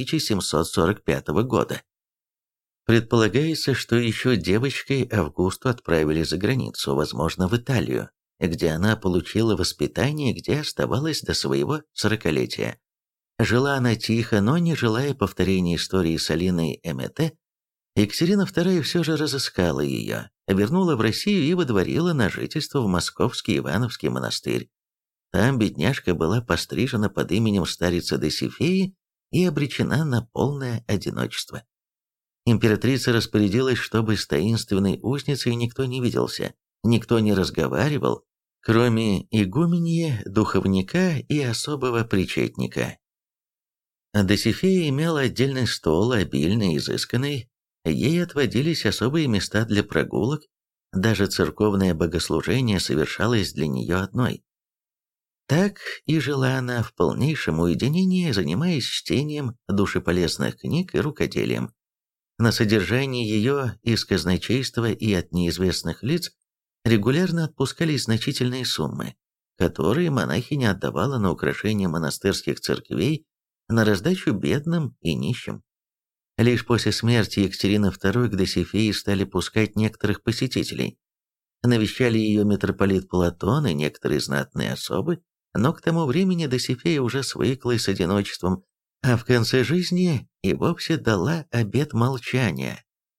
1745 года. Предполагается, что еще девочкой Августу отправили за границу, возможно, в Италию, где она получила воспитание, где оставалась до своего 40-летия. Жила она тихо, но не желая повторения истории с Алиной Эмете, Екатерина II все же разыскала ее, вернула в Россию и водворила на жительство в Московский Ивановский монастырь. Там бедняжка была пострижена под именем старицы Досифеи и обречена на полное одиночество. Императрица распорядилась, чтобы с таинственной узницей никто не виделся, никто не разговаривал, кроме игуменьи, духовника и особого причетника. Досифея имела отдельный стол, обильный, изысканный, ей отводились особые места для прогулок, даже церковное богослужение совершалось для нее одной. Так и жила она в полнейшем уединении, занимаясь чтением душеполезных книг и рукоделием. На содержание ее из казначейства и от неизвестных лиц регулярно отпускались значительные суммы, которые монахиня отдавала на украшение монастырских церквей, на раздачу бедным и нищим. Лишь после смерти Екатерины II к Досифее стали пускать некоторых посетителей. Навещали ее митрополит Платон и некоторые знатные особы, но к тому времени Досифея уже свыклась с одиночеством, а в конце жизни и вовсе дала обет молчания.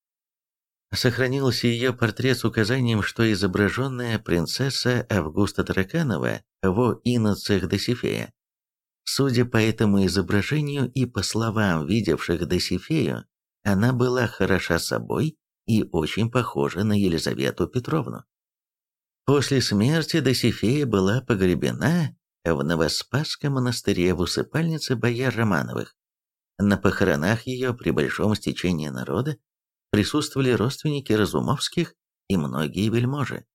Сохранился ее портрет с указанием, что изображенная принцесса Августа Тараканова во иноциях Досифея. Судя по этому изображению и по словам видевших Досифею, она была хороша собой и очень похожа на Елизавету Петровну. После смерти Досифея была погребена в Новоспасском монастыре в усыпальнице бояр Романовых. На похоронах ее при большом стечении народа присутствовали родственники Разумовских и многие вельможи.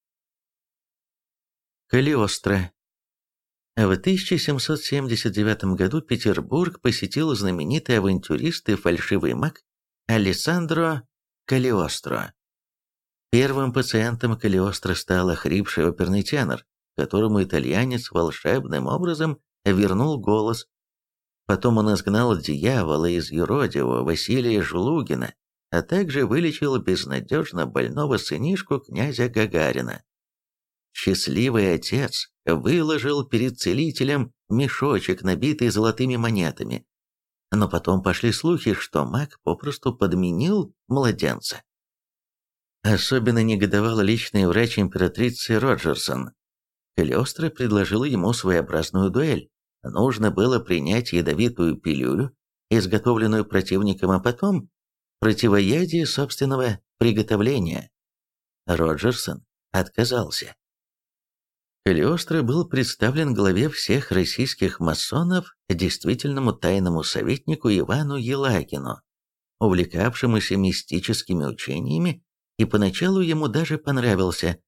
Калиостро. В 1779 году Петербург посетил знаменитый авантюрист и фальшивый маг Алессандро Калиостро. Первым пациентом Калиостро стал охрипший оперный тенор, которому итальянец волшебным образом вернул голос. Потом он изгнал дьявола из юродивого Василия Жлугина, а также вылечил безнадежно больного сынишку князя Гагарина. Счастливый отец выложил перед целителем мешочек, набитый золотыми монетами. Но потом пошли слухи, что маг попросту подменил младенца. Особенно негодовал личный врач императрицы Роджерсон. Калиостро предложил ему своеобразную дуэль. Нужно было принять ядовитую пилюлю, изготовленную противником, а потом противоядие собственного приготовления. Роджерсон отказался. Калиостро был представлен главе всех российских масонов, действительному тайному советнику Ивану Елагину, увлекавшемуся мистическими учениями, и поначалу ему даже понравился,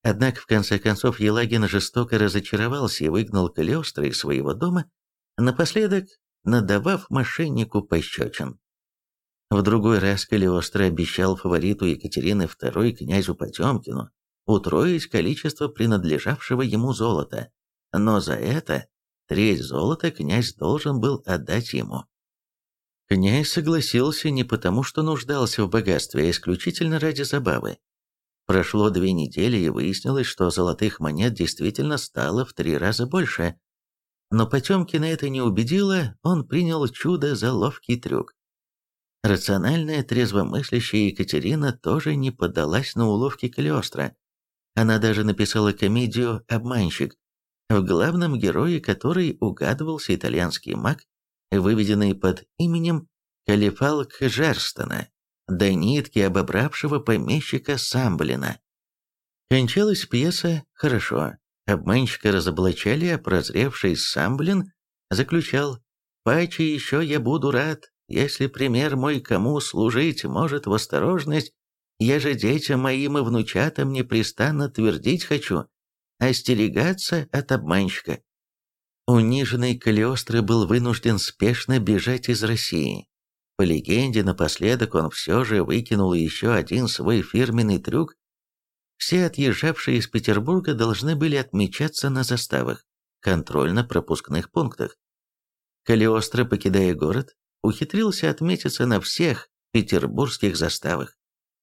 Однако, в конце концов, Елагин жестоко разочаровался и выгнал Калиостро из своего дома, напоследок надавав мошеннику пощечин. В другой раз Калиостро обещал фавориту Екатерины II князю Потемкину утроить количество принадлежавшего ему золота, но за это треть золота князь должен был отдать ему. Князь согласился не потому, что нуждался в богатстве, а исключительно ради забавы. Прошло 2 недели, и выяснилось, что золотых монет действительно стало в 3 раза больше. Но Потемкина это не убедило, он принял чудо за ловкий трюк. Рациональная, трезвомыслящая Екатерина тоже не поддалась на уловки Калиостро. Она даже написала комедию «Обманщик», в главном герое которой угадывался итальянский маг, выведенный под именем Калифалк Жерстена, до нитки обобравшего помещика Самблина. Кончалась пьеса хорошо. Обманщика разоблачали, а прозревший Самблин заключал: «Паче еще я буду рад, если пример мой кому служить может в осторожность, я же детям моим и внучатам непрестанно твердить хочу, остерегаться от обманщика». Униженный Калиостро был вынужден спешно бежать из России. По легенде, напоследок он все же выкинул еще один свой фирменный трюк. Все отъезжавшие из Петербурга должны были отмечаться на заставах, контрольно-пропускных пунктах. Калиостро, покидая город, ухитрился отметиться на всех петербургских заставах.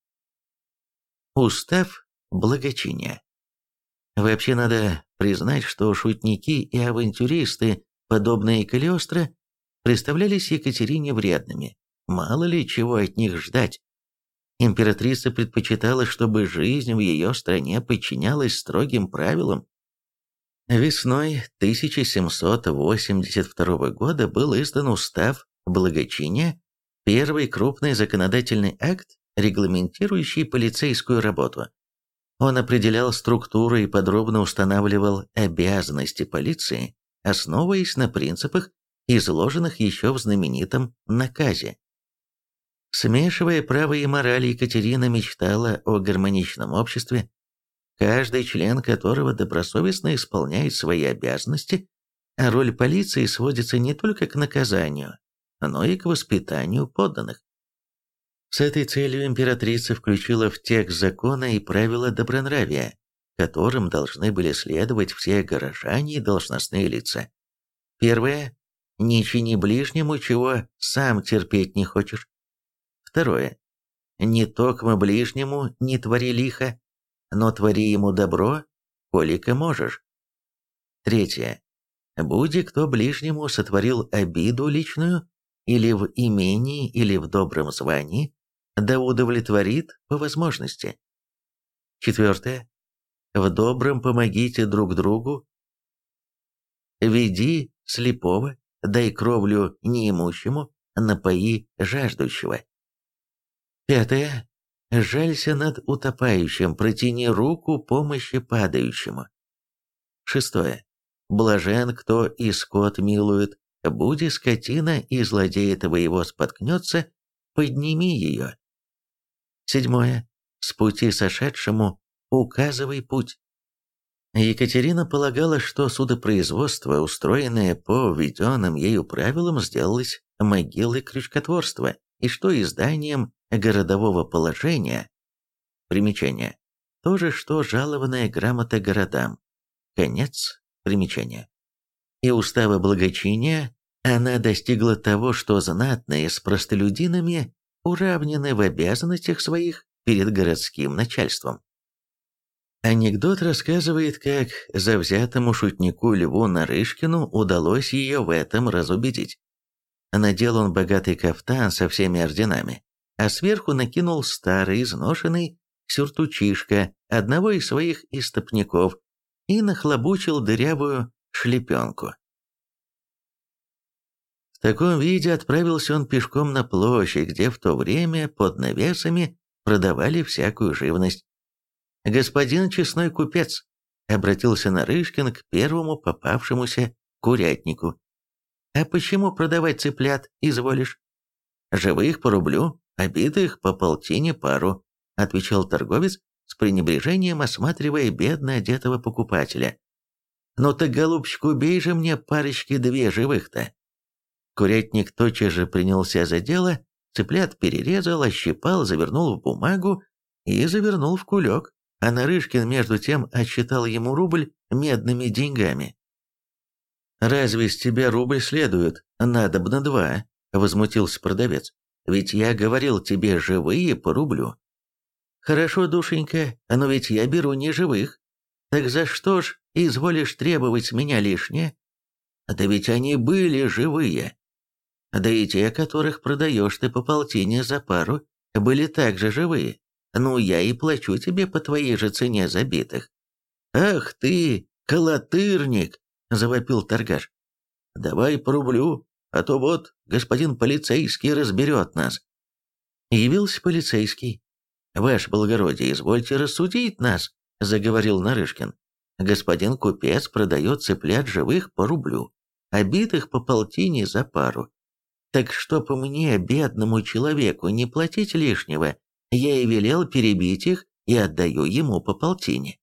Устав благочиния. Вообще надо признать, что шутники и авантюристы, подобные Калиостро, представлялись Екатерине вредными. Мало ли чего от них ждать. Императрица предпочитала, чтобы жизнь в ее стране подчинялась строгим правилам. Весной 1782 года был издан устав благочиния, первый крупный законодательный акт, регламентирующий полицейскую работу. Он определял структуру и подробно устанавливал обязанности полиции, основываясь на принципах, изложенных еще в знаменитом наказе. Смешивая право и мораль, Екатерина мечтала о гармоничном обществе, каждый член которого добросовестно исполняет свои обязанности, а роль полиции сводится не только к наказанию, но и к воспитанию подданных. С этой целью императрица включила в текст закона и правила добронравия, которым должны были следовать все горожане и должностные лица. Первое. Не чини ближнему, чего сам терпеть не хочешь. Второе. Не токмо ближнему не твори лихо, но твори ему добро, колика можешь. Третье. Буди кто ближнему сотворил обиду личную, или в имении, или в добром звании, да удовлетворит по возможности. Четвертое. В добром помогите друг другу. Веди слепого, дай кровлю неимущему, напои жаждущего. Пятое. Жалься над утопающим, протяни руку помощи падающему. Шестое. Блажен, кто и скот милует, буди скотина, и злодей твоего споткнется, подними ее. Седьмое. С пути сошедшему указывай путь. Екатерина полагала, что судопроизводство, устроенное по введенным ею правилам, сделалось могилой крючкотворства, и что изданием городового положения, примечание, то же, что жалованная грамота городам, конец примечания, и устава благочиния, она достигла того, что знатные с простолюдинами уравнены в обязанностях своих перед городским начальством. Анекдот рассказывает, как завзятому шутнику Льву Нарышкину удалось ее в этом разубедить. Надел он богатый кафтан со всеми орденами, а сверху накинул старый изношенный сюртучишко одного из своих истопников и нахлобучил дырявую шлепенку. В таком виде отправился он пешком на площадь, где в то время под навесами продавали всякую живность. «Господин честной купец», — обратился Нарышкин к первому попавшемуся курятнику, — «а почему продавать цыплят изволишь?» «Живых по рублю, а битых по полтине пару», — отвечал торговец с пренебрежением осматривая бедно одетого покупателя. «Ну так, голубчик, убей же мне парочки две живых-то!» Курятник тотчас же принялся за дело, цыплят перерезал, ощипал, завернул в бумагу и завернул в кулек, а Нарышкин между тем отсчитал ему рубль медными деньгами. «Разве с тебя рубль следует? Надобно два», — возмутился продавец. «Ведь я говорил тебе живые по рублю». «Хорошо, душенька, но ведь я беру не живых. Так за что ж изволишь требовать с меня лишнее? Да ведь они были живые. Да и те, которых продаешь ты по полтине за пару, были также живые. Ну, я и плачу тебе по твоей же цене забитых». «Ах ты, колотырник!» — завопил торгаш. «Давай по рублю, а то вот господин полицейский разберет нас». Явился полицейский. «Ваше благородие, извольте рассудить нас», — заговорил Нарышкин. «Господин купец продает цыплят живых по рублю, а битых по полтине за пару. Так чтоб мне, бедному человеку, не платить лишнего, я и велел перебить их и отдаю ему по полтине».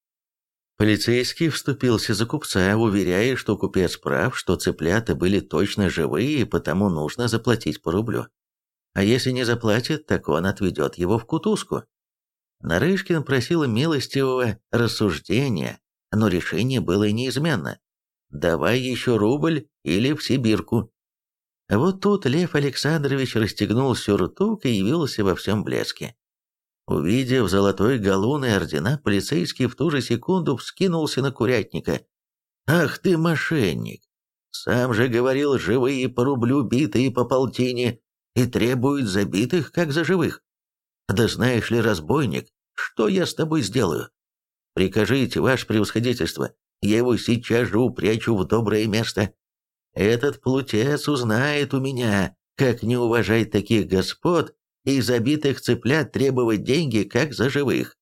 Полицейский вступился за купца, уверяя, что купец прав, что цыплята были точно живые, и потому нужно заплатить по рублю. А если не заплатит, так он отведет его в кутузку. Нарышкин просил милостивого рассуждения, но решение было неизменно. «Давай еще рубль или в Сибирку». Вот тут Лев Александрович расстегнул сюртук и явился во всем блеске. Увидев золотой галун и ордена, полицейский в ту же секунду вскинулся на курятника. «Ах ты, мошенник! Сам же говорил, живые по рублю, битые по полтине, и требуют забитых, как за живых. Да знаешь ли, разбойник, что я с тобой сделаю? Прикажите, ваше превосходительство, я его сейчас же упрячу в доброе место. Этот плутец узнает у меня, как не уважать таких господ и забитых цыплят требовать деньги, как за живых».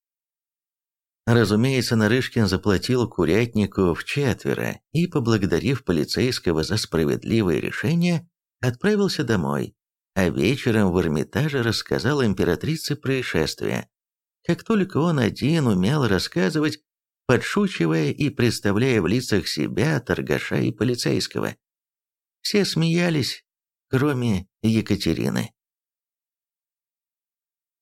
Разумеется, Нарышкин заплатил курятнику вчетверо и, поблагодарив полицейского за справедливое решение, отправился домой, а вечером в Эрмитаже рассказал императрице происшествие. Как только он один умел рассказывать, подшучивая и представляя в лицах себя, торгаша и полицейского. Все смеялись, кроме Екатерины.